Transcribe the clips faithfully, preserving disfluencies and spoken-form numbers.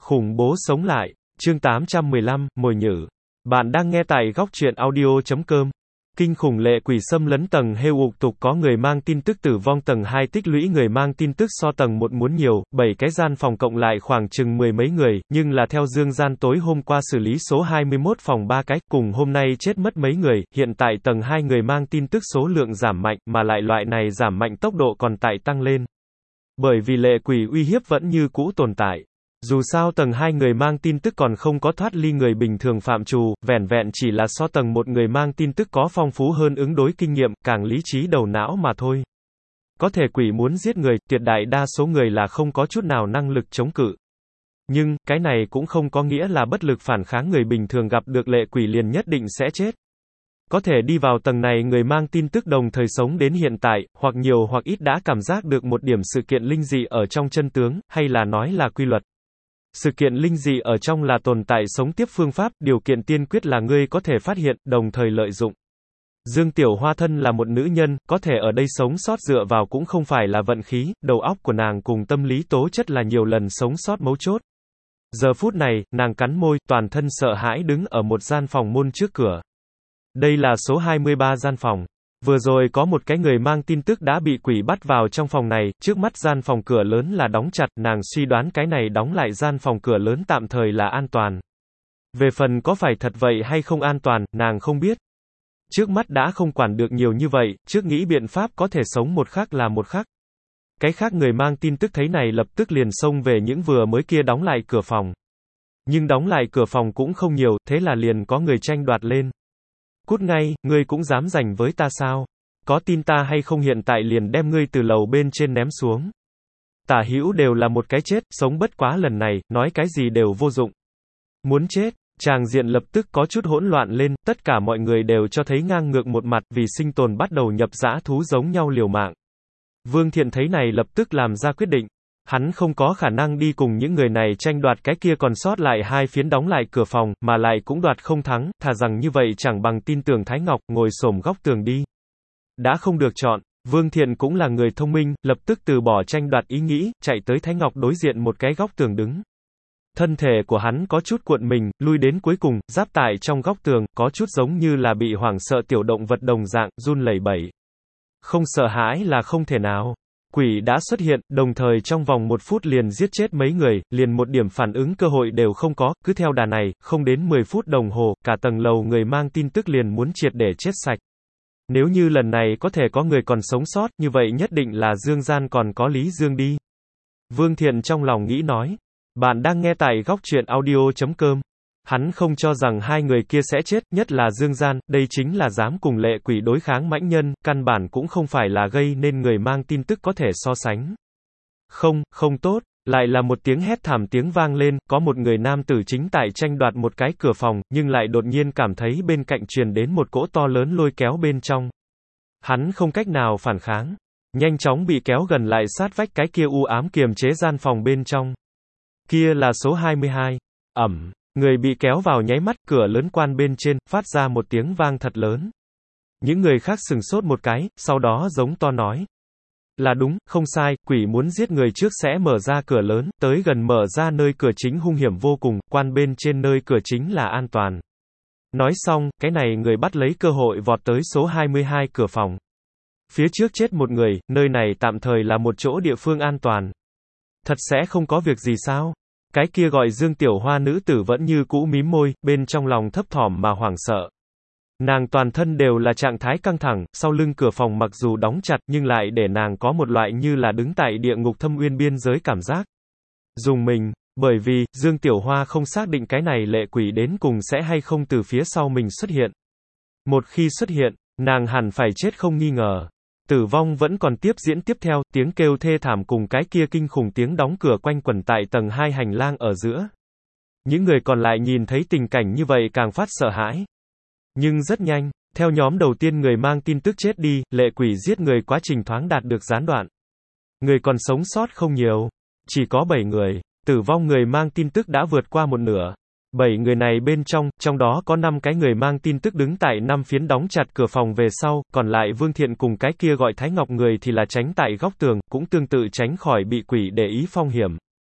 Khủng bố sống lại, chương tám trăm mười lăm, mồi nhử. Bạn đang nghe tại góc truyện audio chấm com. Kinh khủng lệ quỷ xâm lấn tầng hêu ục tục có người mang tin tức tử vong tầng hai tích lũy người mang tin tức so tầng một muốn nhiều, bảy cái gian phòng cộng lại khoảng chừng mười mấy người, nhưng là theo Dương Gian tối hôm qua xử lý số hai mươi mốt phòng ba cái, cùng hôm nay chết mất mấy người, hiện tại tầng hai người mang tin tức số lượng giảm mạnh, mà lại loại này giảm mạnh tốc độ còn tại tăng lên. Bởi vì lệ quỷ uy hiếp vẫn như cũ tồn tại. Dù sao tầng hai người mang tin tức còn không có thoát ly người bình thường phạm trù, vẻn vẹn chỉ là so tầng một người mang tin tức có phong phú hơn ứng đối kinh nghiệm, càng lý trí đầu não mà thôi. Có thể quỷ muốn giết người, tuyệt đại đa số người là không có chút nào năng lực chống cự. Nhưng, cái này cũng không có nghĩa là bất lực phản kháng người bình thường gặp được lệ quỷ liền nhất định sẽ chết. Có thể đi vào tầng này người mang tin tức đồng thời sống đến hiện tại, hoặc nhiều hoặc ít đã cảm giác được một điểm sự kiện linh dị ở trong chân tướng, hay là nói là quy luật. Sự kiện linh dị ở trong là tồn tại sống tiếp phương pháp, điều kiện tiên quyết là ngươi có thể phát hiện, đồng thời lợi dụng. Dương Tiểu Hoa thân là một nữ nhân, có thể ở đây sống sót dựa vào cũng không phải là vận khí, đầu óc của nàng cùng tâm lý tố chất là nhiều lần sống sót mấu chốt. Giờ phút này, nàng cắn môi, toàn thân sợ hãi đứng ở một gian phòng môn trước cửa. Đây là số hai mươi ba gian phòng. Vừa rồi có một cái người mang tin tức đã bị quỷ bắt vào trong phòng này, trước mắt gian phòng cửa lớn là đóng chặt, nàng suy đoán cái này đóng lại gian phòng cửa lớn tạm thời là an toàn. Về phần có phải thật vậy hay không an toàn, nàng không biết. Trước mắt đã không quản được nhiều như vậy, trước nghĩ biện pháp có thể sống một khắc là một khắc. Cái khác người mang tin tức thấy này lập tức liền xông về những vừa mới kia đóng lại cửa phòng. Nhưng đóng lại cửa phòng cũng không nhiều, thế là liền có người tranh đoạt lên. Cút ngay, ngươi cũng dám giành với ta sao? Có tin ta hay không hiện tại liền đem ngươi từ lầu bên trên ném xuống. Tả hữu đều là một cái chết, sống bất quá lần này, nói cái gì đều vô dụng. Muốn chết, tràng diện lập tức có chút hỗn loạn lên, tất cả mọi người đều cho thấy ngang ngược một mặt vì sinh tồn bắt đầu nhập dã thú giống nhau liều mạng. Vương Thiện thấy này lập tức làm ra quyết định. Hắn không có khả năng đi cùng những người này tranh đoạt cái kia còn sót lại hai phiến đóng lại cửa phòng, mà lại cũng đoạt không thắng, thà rằng như vậy chẳng bằng tin tưởng Thái Ngọc, ngồi xổm góc tường đi. Đã không được chọn, Vương Thiện cũng là người thông minh, lập tức từ bỏ tranh đoạt ý nghĩ, chạy tới Thái Ngọc đối diện một cái góc tường đứng. Thân thể của hắn có chút cuộn mình, lui đến cuối cùng, giáp tại trong góc tường, có chút giống như là bị hoảng sợ tiểu động vật đồng dạng, run lẩy bẩy. Không sợ hãi là không thể nào. Quỷ đã xuất hiện, đồng thời trong vòng một phút liền giết chết mấy người, liền một điểm phản ứng cơ hội đều không có, cứ theo đà này, không đến mười phút đồng hồ, cả tầng lầu người mang tin tức liền muốn triệt để chết sạch. Nếu như lần này có thể có người còn sống sót, như vậy nhất định là Dương Gian còn có Lý Dương đi. Vương Thiện trong lòng nghĩ nói. Bạn đang nghe tại góc truyện audio chấm com. Hắn không cho rằng hai người kia sẽ chết, nhất là Dương Gian, đây chính là dám cùng lệ quỷ đối kháng mãnh nhân, căn bản cũng không phải là gây nên người mang tin tức có thể so sánh. Không, không tốt, lại là một tiếng hét thảm tiếng vang lên, có một người nam tử chính tại tranh đoạt một cái cửa phòng, nhưng lại đột nhiên cảm thấy bên cạnh truyền đến một cỗ to lớn lôi kéo bên trong. Hắn không cách nào phản kháng, nhanh chóng bị kéo gần lại sát vách cái kia u ám kiềm chế gian phòng bên trong. Kia là số hai mươi hai. Ẩm. Người bị kéo vào nháy mắt, cửa lớn quan bên trên, phát ra một tiếng vang thật lớn. Những người khác sừng sốt một cái, sau đó giống to nói. Là đúng, không sai, quỷ muốn giết người trước sẽ mở ra cửa lớn, tới gần mở ra nơi cửa chính hung hiểm vô cùng, quan bên trên nơi cửa chính là an toàn. Nói xong, cái này người bắt lấy cơ hội vọt tới số hai mươi hai cửa phòng. Phía trước chết một người, nơi này tạm thời là một chỗ địa phương an toàn. Thật sẽ không có việc gì sao? Cái kia gọi Dương Tiểu Hoa nữ tử vẫn như cũ mím môi, bên trong lòng thấp thỏm mà hoảng sợ. Nàng toàn thân đều là trạng thái căng thẳng, sau lưng cửa phòng mặc dù đóng chặt nhưng lại để nàng có một loại như là đứng tại địa ngục thâm uyên biên giới cảm giác. Dùng mình, bởi vì, Dương Tiểu Hoa không xác định cái này lệ quỷ đến cùng sẽ hay không từ phía sau mình xuất hiện. Một khi xuất hiện, nàng hẳn phải chết không nghi ngờ. Tử vong vẫn còn tiếp diễn tiếp theo, tiếng kêu thê thảm cùng cái kia kinh khủng tiếng đóng cửa quanh quẩn tại tầng hai hành lang ở giữa. Những người còn lại nhìn thấy tình cảnh như vậy càng phát sợ hãi. Nhưng rất nhanh, theo nhóm đầu tiên người mang tin tức chết đi, lệ quỷ giết người quá trình thoáng đạt được gián đoạn. Người còn sống sót không nhiều, chỉ có bảy người, tử vong người mang tin tức đã vượt qua một nửa. Bảy người này bên trong, trong đó có năm cái người mang tin tức đứng tại năm phiến đóng chặt cửa phòng về sau, còn lại Vương Thiện cùng cái kia gọi Thái Ngọc người thì là tránh tại góc tường, cũng tương tự tránh khỏi bị quỷ để ý phong hiểm.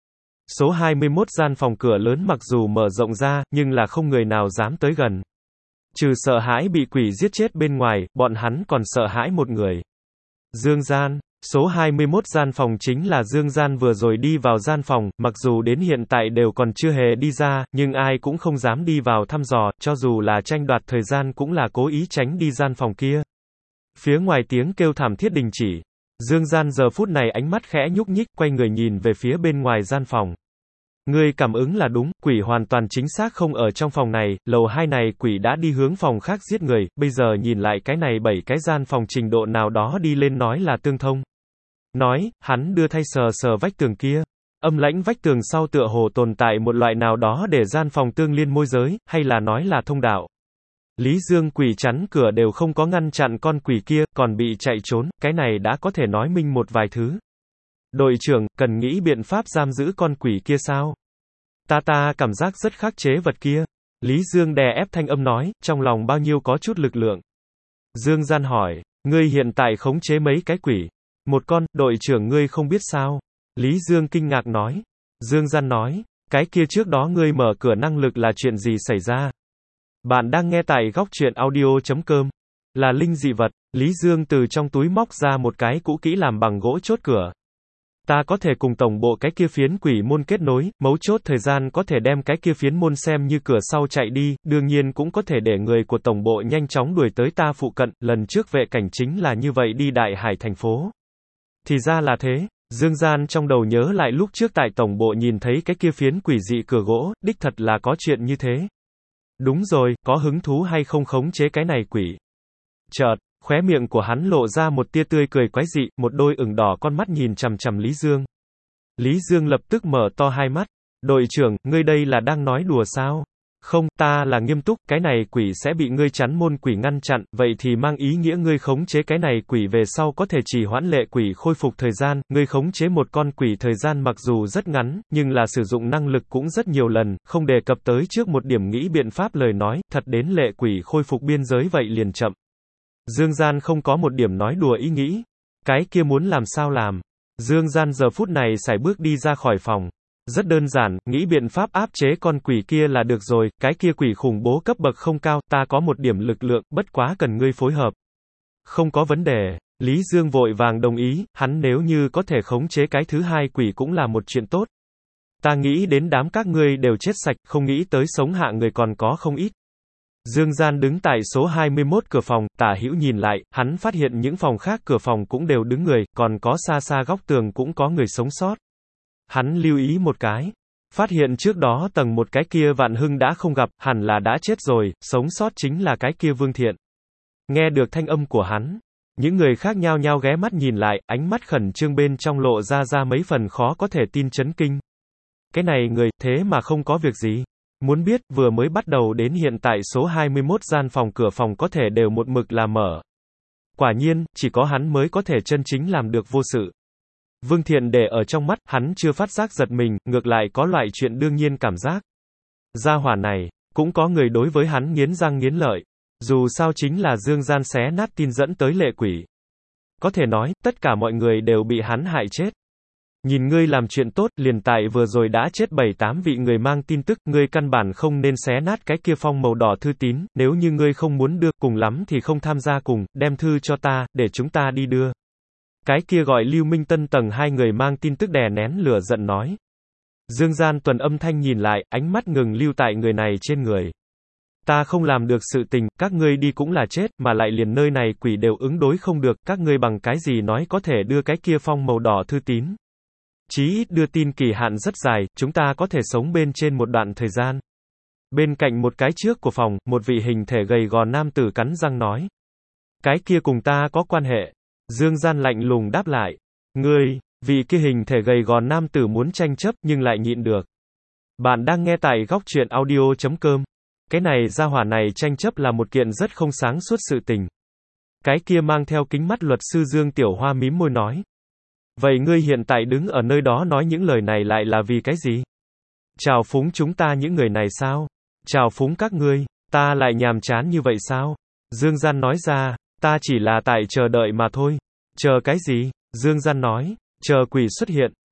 Số hai mươi mốt gian phòng cửa lớn mặc dù mở rộng ra, nhưng là không người nào dám tới gần. Trừ sợ hãi bị quỷ giết chết bên ngoài, bọn hắn còn sợ hãi một người. Dương Gian. Số hai mươi mốt gian phòng chính là Dương Gian vừa rồi đi vào gian phòng, mặc dù đến hiện tại đều còn chưa hề đi ra, nhưng ai cũng không dám đi vào thăm dò, cho dù là tranh đoạt thời gian cũng là cố ý tránh đi gian phòng kia. Phía ngoài tiếng kêu thảm thiết đình chỉ. Dương Gian giờ phút này ánh mắt khẽ nhúc nhích, quay người nhìn về phía bên ngoài gian phòng. Ngươi cảm ứng là đúng, quỷ hoàn toàn chính xác không ở trong phòng này, lầu hai này quỷ đã đi hướng phòng khác giết người, bây giờ nhìn lại cái này bảy cái gian phòng trình độ nào đó đi lên nói là tương thông. Nói, hắn đưa thay sờ sờ vách tường kia. Âm lãnh vách tường sau tựa hồ tồn tại một loại nào đó để gian phòng tương liên môi giới, hay là nói là thông đạo. Lý Dương quỷ chắn cửa đều không có ngăn chặn con quỷ kia, còn bị chạy trốn, cái này đã có thể nói minh một vài thứ. Đội trưởng, cần nghĩ biện pháp giam giữ con quỷ kia sao? Ta ta cảm giác rất khắc chế vật kia. Lý Dương đè ép thanh âm nói, trong lòng bao nhiêu có chút lực lượng. Dương Gian hỏi, ngươi hiện tại khống chế mấy cái quỷ? Một con, đội trưởng ngươi không biết sao? Lý Dương kinh ngạc nói. Dương Gian nói, cái kia trước đó ngươi mở cửa năng lực là chuyện gì xảy ra? Bạn đang nghe tại góc truyện audio chấm com. Là linh dị vật. Lý Dương từ trong túi móc ra một cái cũ kỹ làm bằng gỗ chốt cửa. Ta có thể cùng tổng bộ cái kia phiến quỷ môn kết nối, mấu chốt thời gian có thể đem cái kia phiến môn xem như cửa sau chạy đi, đương nhiên cũng có thể để người của tổng bộ nhanh chóng đuổi tới ta phụ cận, lần trước vệ cảnh chính là như vậy đi Đại Hải thành phố. Thì ra là thế, Dương Gian trong đầu nhớ lại lúc trước tại tổng bộ nhìn thấy cái kia phiến quỷ dị cửa gỗ, đích thật là có chuyện như thế. Đúng rồi, có hứng thú hay không khống chế cái này quỷ? Chợt, khóe miệng của hắn lộ ra một tia tươi cười quái dị, một đôi ửng đỏ con mắt nhìn chằm chằm Lý Dương. Lý Dương lập tức mở to hai mắt. Đội trưởng, ngươi đây là đang nói đùa sao? Không, ta là nghiêm túc, cái này quỷ sẽ bị ngươi chắn môn quỷ ngăn chặn, vậy thì mang ý nghĩa ngươi khống chế cái này quỷ về sau có thể trì hoãn lệ quỷ khôi phục thời gian, ngươi khống chế một con quỷ thời gian mặc dù rất ngắn, nhưng là sử dụng năng lực cũng rất nhiều lần, không đề cập tới trước một điểm nghĩ biện pháp lời nói, thật đến lệ quỷ khôi phục biên giới vậy liền chậm. Dương Gian không có một điểm nói đùa ý nghĩ. Cái kia muốn làm sao làm? Dương Gian giờ phút này sải bước đi ra khỏi phòng. Rất đơn giản, nghĩ biện pháp áp chế con quỷ kia là được rồi, cái kia quỷ khủng bố cấp bậc không cao, ta có một điểm lực lượng, bất quá cần ngươi phối hợp. Không có vấn đề. Lý Dương vội vàng đồng ý, hắn nếu như có thể khống chế cái thứ hai quỷ cũng là một chuyện tốt. Ta nghĩ đến đám các ngươi đều chết sạch, không nghĩ tới sống hạ người còn có không ít. Dương Gian đứng tại số hai mươi mốt cửa phòng, tả hữu nhìn lại, hắn phát hiện những phòng khác cửa phòng cũng đều đứng người, còn có xa xa góc tường cũng có người sống sót. Hắn lưu ý một cái, phát hiện trước đó tầng một cái kia Vạn Hưng đã không gặp, hẳn là đã chết rồi, sống sót chính là cái kia Vương Thiện. Nghe được thanh âm của hắn, những người khác nhao nhao ghé mắt nhìn lại, ánh mắt khẩn trương bên trong lộ ra ra mấy phần khó có thể tin chấn kinh. Cái này người, thế mà không có việc gì. Muốn biết, vừa mới bắt đầu đến hiện tại số hai mươi mốt gian phòng cửa phòng có thể đều một mực là mở. Quả nhiên, chỉ có hắn mới có thể chân chính làm được vô sự. Vương Thiện để ở trong mắt, hắn chưa phát giác giật mình, ngược lại có loại chuyện đương nhiên cảm giác. Gia hỏa này, cũng có người đối với hắn nghiến răng nghiến lợi. Dù sao chính là Dương Gian xé nát tin dẫn tới lệ quỷ. Có thể nói, tất cả mọi người đều bị hắn hại chết. Nhìn ngươi làm chuyện tốt, liền tại vừa rồi đã chết bảy tám vị người mang tin tức, ngươi căn bản không nên xé nát cái kia phong màu đỏ thư tín, nếu như ngươi không muốn đưa, cùng lắm thì không tham gia cùng, đem thư cho ta, để chúng ta đi đưa. Cái kia gọi Lưu Minh Tân tầng hai người mang tin tức đè nén lửa giận nói. Dương Gian Tuần âm thanh nhìn lại, ánh mắt ngừng lưu tại người này trên người. Ta không làm được sự tình, các ngươi đi cũng là chết, mà lại liền nơi này quỷ đều ứng đối không được, các ngươi bằng cái gì nói có thể đưa cái kia phong màu đỏ thư tín. Chí ít đưa tin kỳ hạn rất dài, chúng ta có thể sống bên trên một đoạn thời gian. Bên cạnh một cái trước của phòng, một vị hình thể gầy gò nam tử cắn răng nói. Cái kia cùng ta có quan hệ. Dương Gian lạnh lùng đáp lại. Ngươi, vị kia hình thể gầy gò nam tử muốn tranh chấp nhưng lại nhịn được. Bạn đang nghe tại góc truyện audio chấm com. Cái này gia hỏa này tranh chấp là một kiện rất không sáng suốt sự tình. Cái kia mang theo kính mắt luật sư Dương Tiểu Hoa mím môi nói. Vậy ngươi hiện tại đứng ở nơi đó nói những lời này lại là vì cái gì? Chào phúng chúng ta những người này sao? Chào phúng các ngươi, ta lại nhàm chán như vậy sao? Dương Gian nói ra, ta chỉ là tại chờ đợi mà thôi. Chờ cái gì? Dương Gian nói, chờ quỷ xuất hiện.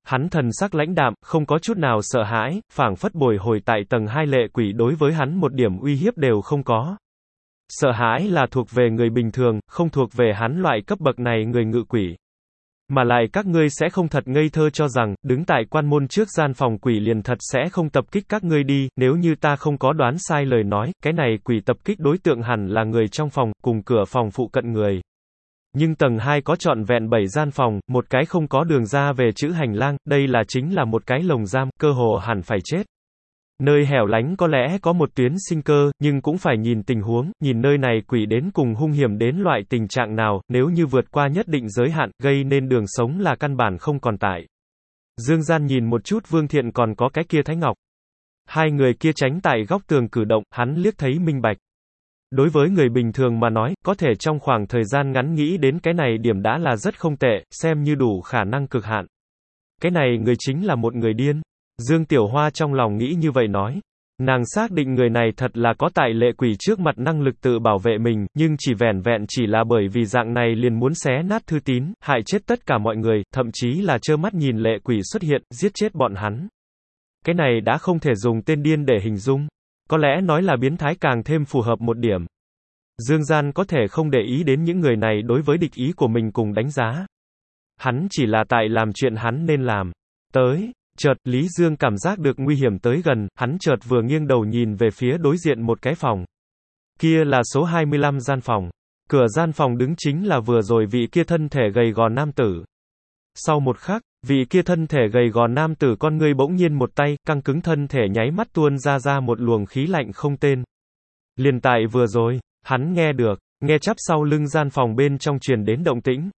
Hắn thần sắc lãnh đạm, không có chút nào sợ hãi, phảng phất bồi hồi tại tầng hai lệ quỷ đối với hắn một điểm uy hiếp đều không có. Sợ hãi là thuộc về người bình thường, không thuộc về hắn loại cấp bậc này người ngự quỷ. Mà lại các ngươi sẽ không thật ngây thơ cho rằng, đứng tại quan môn trước gian phòng quỷ liền thật sẽ không tập kích các ngươi đi, nếu như ta không có đoán sai lời nói, cái này quỷ tập kích đối tượng hẳn là người trong phòng, cùng cửa phòng phụ cận người. Nhưng tầng hai có trọn vẹn bảy gian phòng, một cái không có đường ra về chữ hành lang, đây là chính là một cái lồng giam, cơ hồ hẳn phải chết. Nơi hẻo lánh có lẽ có một tuyến sinh cơ, nhưng cũng phải nhìn tình huống, nhìn nơi này quỷ đến cùng hung hiểm đến loại tình trạng nào, nếu như vượt qua nhất định giới hạn, gây nên đường sống là căn bản không còn tại. Dương Gian nhìn một chút Vương Thiện còn có cái kia Thái Ngọc. Hai người kia tránh tại góc tường cử động, hắn liếc thấy minh bạch. Đối với người bình thường mà nói, có thể trong khoảng thời gian ngắn nghĩ đến cái này điểm đã là rất không tệ, xem như đủ khả năng cực hạn. Cái này người chính là một người điên. Dương Tiểu Hoa trong lòng nghĩ như vậy nói. Nàng xác định người này thật là có tại lệ quỷ trước mặt năng lực tự bảo vệ mình, nhưng chỉ vẻn vẹn chỉ là bởi vì dạng này liền muốn xé nát thư tín, hại chết tất cả mọi người, thậm chí là trơ mắt nhìn lệ quỷ xuất hiện, giết chết bọn hắn. Cái này đã không thể dùng tên điên để hình dung. Có lẽ nói là biến thái càng thêm phù hợp một điểm. Dương Gian có thể không để ý đến những người này đối với địch ý của mình cùng đánh giá. Hắn chỉ là tại làm chuyện hắn nên làm. Tới. Chợt, Lý Dương cảm giác được nguy hiểm tới gần, hắn chợt vừa nghiêng đầu nhìn về phía đối diện một cái phòng. Kia là số hai mươi lăm gian phòng. Cửa gian phòng đứng chính là vừa rồi vị kia thân thể gầy gò nam tử. Sau một khắc, vị kia thân thể gầy gò nam tử con ngươi bỗng nhiên một tay, căng cứng thân thể nháy mắt tuôn ra ra một luồng khí lạnh không tên. Liền tại vừa rồi, hắn nghe được, nghe chắp sau lưng gian phòng bên trong truyền đến động tĩnh.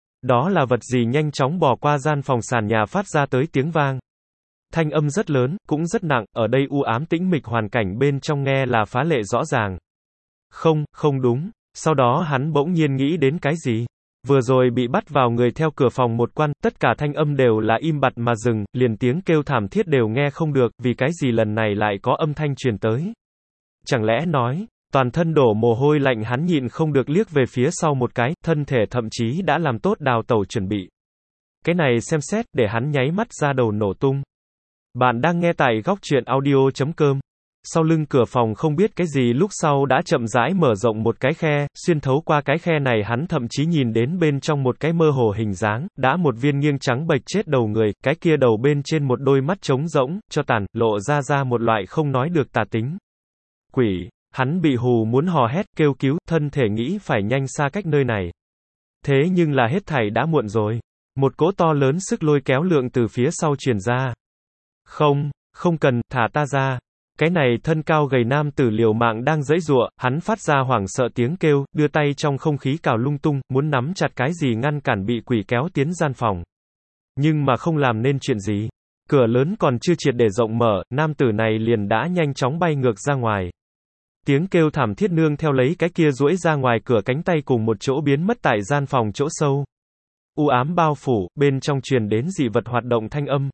Đó là vật gì nhanh chóng bò qua gian phòng sàn nhà phát ra tới tiếng vang. Thanh âm rất lớn, cũng rất nặng, ở đây u ám tĩnh mịch hoàn cảnh bên trong nghe là phá lệ rõ ràng. Không, không đúng. Sau đó hắn bỗng nhiên nghĩ đến cái gì? Vừa rồi bị bắt vào người theo cửa phòng một quan, tất cả thanh âm đều là im bặt mà dừng, liền tiếng kêu thảm thiết đều nghe không được, vì cái gì lần này lại có âm thanh truyền tới? Chẳng lẽ nói, toàn thân đổ mồ hôi lạnh hắn nhịn không được liếc về phía sau một cái, thân thể thậm chí đã làm tốt đào tẩu chuẩn bị. Cái này xem xét, để hắn nháy mắt ra đầu nổ tung. Bạn đang nghe tại góc truyện audio chấm com. Sau lưng cửa phòng không biết cái gì lúc sau đã chậm rãi mở rộng một cái khe, xuyên thấu qua cái khe này hắn thậm chí nhìn đến bên trong một cái mơ hồ hình dáng, đã một viên nghiêng trắng bệch chết đầu người, cái kia đầu bên trên một đôi mắt trống rỗng, cho tàn, lộ ra ra một loại không nói được tà tính. Quỷ, hắn bị hù muốn hò hét, kêu cứu, thân thể nghĩ phải nhanh xa cách nơi này. Thế nhưng là hết thảy đã muộn rồi. Một cỗ to lớn sức lôi kéo lượng từ phía sau truyền ra. Không, không cần, thả ta ra. Cái này thân cao gầy nam tử liều mạng đang giãy giụa, hắn phát ra hoảng sợ tiếng kêu, đưa tay trong không khí cào lung tung, muốn nắm chặt cái gì ngăn cản bị quỷ kéo tiến gian phòng. Nhưng mà không làm nên chuyện gì. Cửa lớn còn chưa triệt để rộng mở, nam tử này liền đã nhanh chóng bay ngược ra ngoài. Tiếng kêu thảm thiết nương theo lấy cái kia duỗi ra ngoài cửa cánh tay cùng một chỗ biến mất tại gian phòng chỗ sâu. U ám bao phủ, bên trong truyền đến dị vật hoạt động thanh âm.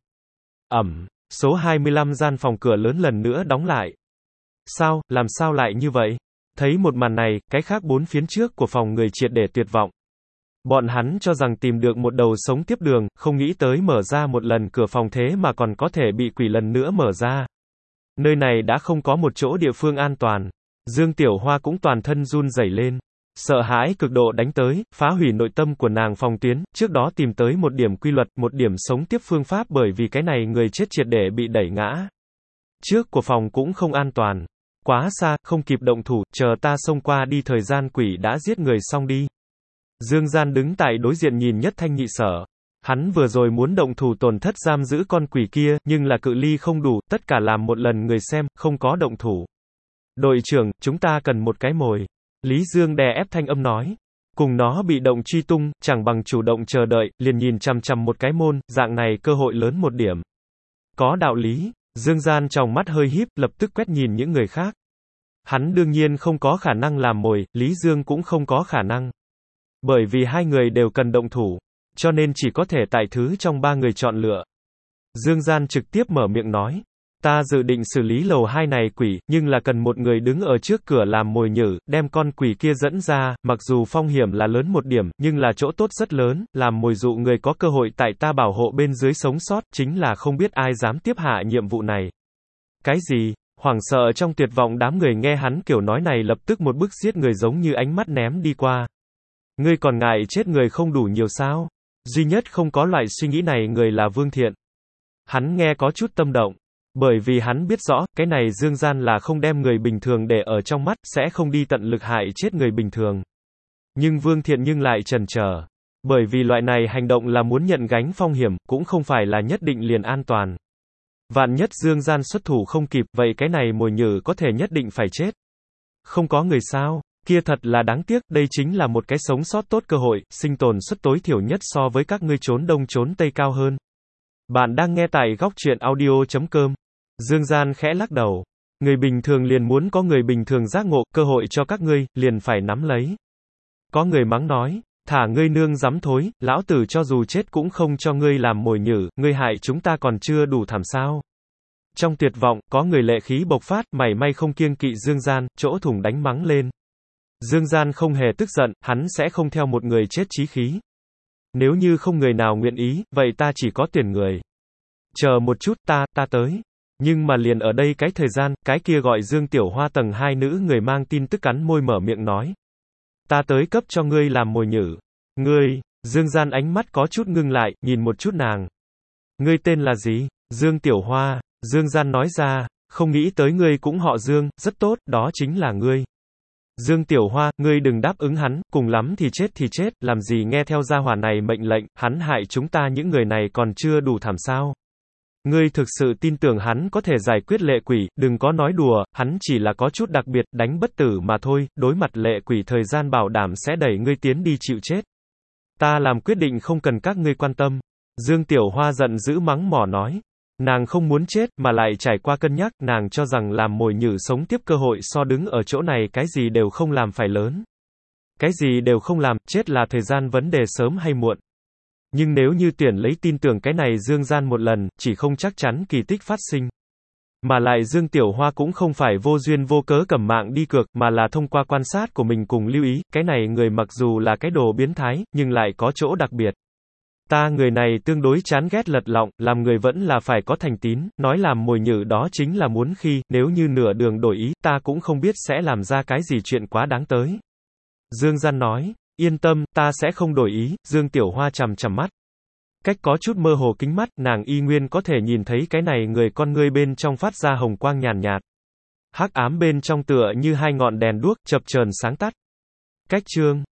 Ẩm. Số hai mươi lăm gian phòng cửa lớn lần nữa đóng lại. Sao, làm sao lại như vậy? Thấy một màn này, cái khác bốn phiến trước của phòng người triệt để tuyệt vọng. Bọn hắn cho rằng tìm được một đầu sống tiếp đường, không nghĩ tới mở ra một lần cửa phòng thế mà còn có thể bị quỷ lần nữa mở ra. Nơi này đã không có một chỗ địa phương an toàn. Dương Tiểu Hoa cũng toàn thân run rẩy lên. Sợ hãi cực độ đánh tới, phá hủy nội tâm của nàng phòng tuyến, trước đó tìm tới một điểm quy luật, một điểm sống tiếp phương pháp bởi vì cái này người chết triệt để bị đẩy ngã. Trước của phòng cũng không an toàn. Quá xa, không kịp động thủ, chờ ta xông qua đi thời gian quỷ đã giết người xong đi. Dương Gian đứng tại đối diện nhìn Nhất Thanh Nhị Sở. Hắn vừa rồi muốn động thủ tổn thất giam giữ con quỷ kia, nhưng là cự ly không đủ, tất cả làm một lần người xem, không có động thủ. Đội trưởng, chúng ta cần một cái mồi. Lý Dương đè ép thanh âm nói. Cùng nó bị động truy tung, chẳng bằng chủ động chờ đợi, liền nhìn chằm chằm một cái môn, dạng này cơ hội lớn một điểm. Có đạo lý. Dương Gian trong mắt hơi híp, lập tức quét nhìn những người khác. Hắn đương nhiên không có khả năng làm mồi, Lý Dương cũng không có khả năng. Bởi vì hai người đều cần động thủ, cho nên chỉ có thể tại thứ trong ba người chọn lựa. Dương Gian trực tiếp mở miệng nói. Ta dự định xử lý lầu hai này quỷ, nhưng là cần một người đứng ở trước cửa làm mồi nhử, đem con quỷ kia dẫn ra, mặc dù phong hiểm là lớn một điểm, nhưng là chỗ tốt rất lớn, làm mồi dụ người có cơ hội tại ta bảo hộ bên dưới sống sót, chính là không biết ai dám tiếp hạ nhiệm vụ này. Cái gì? Hoảng sợ trong tuyệt vọng đám người nghe hắn kiểu nói này lập tức một bức giết người giống như ánh mắt ném đi qua. Ngươi còn ngại chết người không đủ nhiều sao? Duy nhất không có loại suy nghĩ này người là Vương Thiện. Hắn nghe có chút tâm động. Bởi vì hắn biết rõ, cái này Dương Gian là không đem người bình thường để ở trong mắt, sẽ không đi tận lực hại chết người bình thường. Nhưng Vương Thiện nhưng lại chần chờ. Bởi vì loại này hành động là muốn nhận gánh phong hiểm, cũng không phải là nhất định liền an toàn. Vạn nhất Dương Gian xuất thủ không kịp, vậy cái này mồi nhử có thể nhất định phải chết. Không có người sao, kia thật là đáng tiếc, đây chính là một cái sống sót tốt cơ hội, sinh tồn suất tối thiểu nhất so với các ngươi trốn đông trốn tây cao hơn. Bạn đang nghe tại góc truyện audio chấm com. Dương Gian khẽ lắc đầu. Người bình thường liền muốn có người bình thường giác ngộ, cơ hội cho các ngươi, liền phải nắm lấy. Có người mắng nói, thả ngươi nương dám thối, lão tử cho dù chết cũng không cho ngươi làm mồi nhử, ngươi hại chúng ta còn chưa đủ thảm sao. Trong tuyệt vọng, có người lệ khí bộc phát, mảy may không kiêng kỵ Dương Gian, chỗ thủng đánh mắng lên. Dương Gian không hề tức giận, hắn sẽ không theo một người chết chí khí. Nếu như không người nào nguyện ý, vậy ta chỉ có tuyển người. Chờ một chút, ta, ta tới. Nhưng mà liền ở đây cái thời gian, cái kia gọi Dương Tiểu Hoa tầng hai nữ người mang tin tức cắn môi mở miệng nói. Ta tới cấp cho ngươi làm mồi nhử. Ngươi, Dương Gian ánh mắt có chút ngưng lại, nhìn một chút nàng. Ngươi tên là gì? Dương Tiểu Hoa. Dương Gian nói ra, không nghĩ tới ngươi cũng họ Dương, rất tốt, đó chính là ngươi. Dương Tiểu Hoa, ngươi đừng đáp ứng hắn, cùng lắm thì chết thì chết, làm gì nghe theo gia hỏa này mệnh lệnh, hắn hại chúng ta những người này còn chưa đủ thảm sao. Ngươi thực sự tin tưởng hắn có thể giải quyết lệ quỷ, đừng có nói đùa, hắn chỉ là có chút đặc biệt, đánh bất tử mà thôi, đối mặt lệ quỷ thời gian bảo đảm sẽ đẩy ngươi tiến đi chịu chết. Ta làm quyết định không cần các ngươi quan tâm. Dương Tiểu Hoa giận dữ mắng mỏ nói. Nàng không muốn chết, mà lại trải qua cân nhắc, nàng cho rằng làm mồi nhử sống tiếp cơ hội so đứng ở chỗ này cái gì đều không làm phải lớn. Cái gì đều không làm, chết là thời gian vấn đề sớm hay muộn. Nhưng nếu như tuyển lấy tin tưởng cái này Dương Gian một lần, chỉ không chắc chắn kỳ tích phát sinh. Mà lại Dương Tiểu Hoa cũng không phải vô duyên vô cớ cầm mạng đi cược, mà là thông qua quan sát của mình cùng lưu ý, cái này người mặc dù là cái đồ biến thái, nhưng lại có chỗ đặc biệt. Ta người này tương đối chán ghét lật lọng, làm người vẫn là phải có thành tín, nói làm mồi nhử đó chính là muốn khi, nếu như nửa đường đổi ý, ta cũng không biết sẽ làm ra cái gì chuyện quá đáng tới. Dương Gian nói, yên tâm, ta sẽ không đổi ý. Dương Tiểu Hoa chằm chằm mắt. Cách có chút mơ hồ kính mắt, nàng y nguyên có thể nhìn thấy cái này người con ngươi bên trong phát ra hồng quang nhàn nhạt. Hắc ám bên trong tựa như hai ngọn đèn đuốc, chập chờn sáng tắt. Cách chương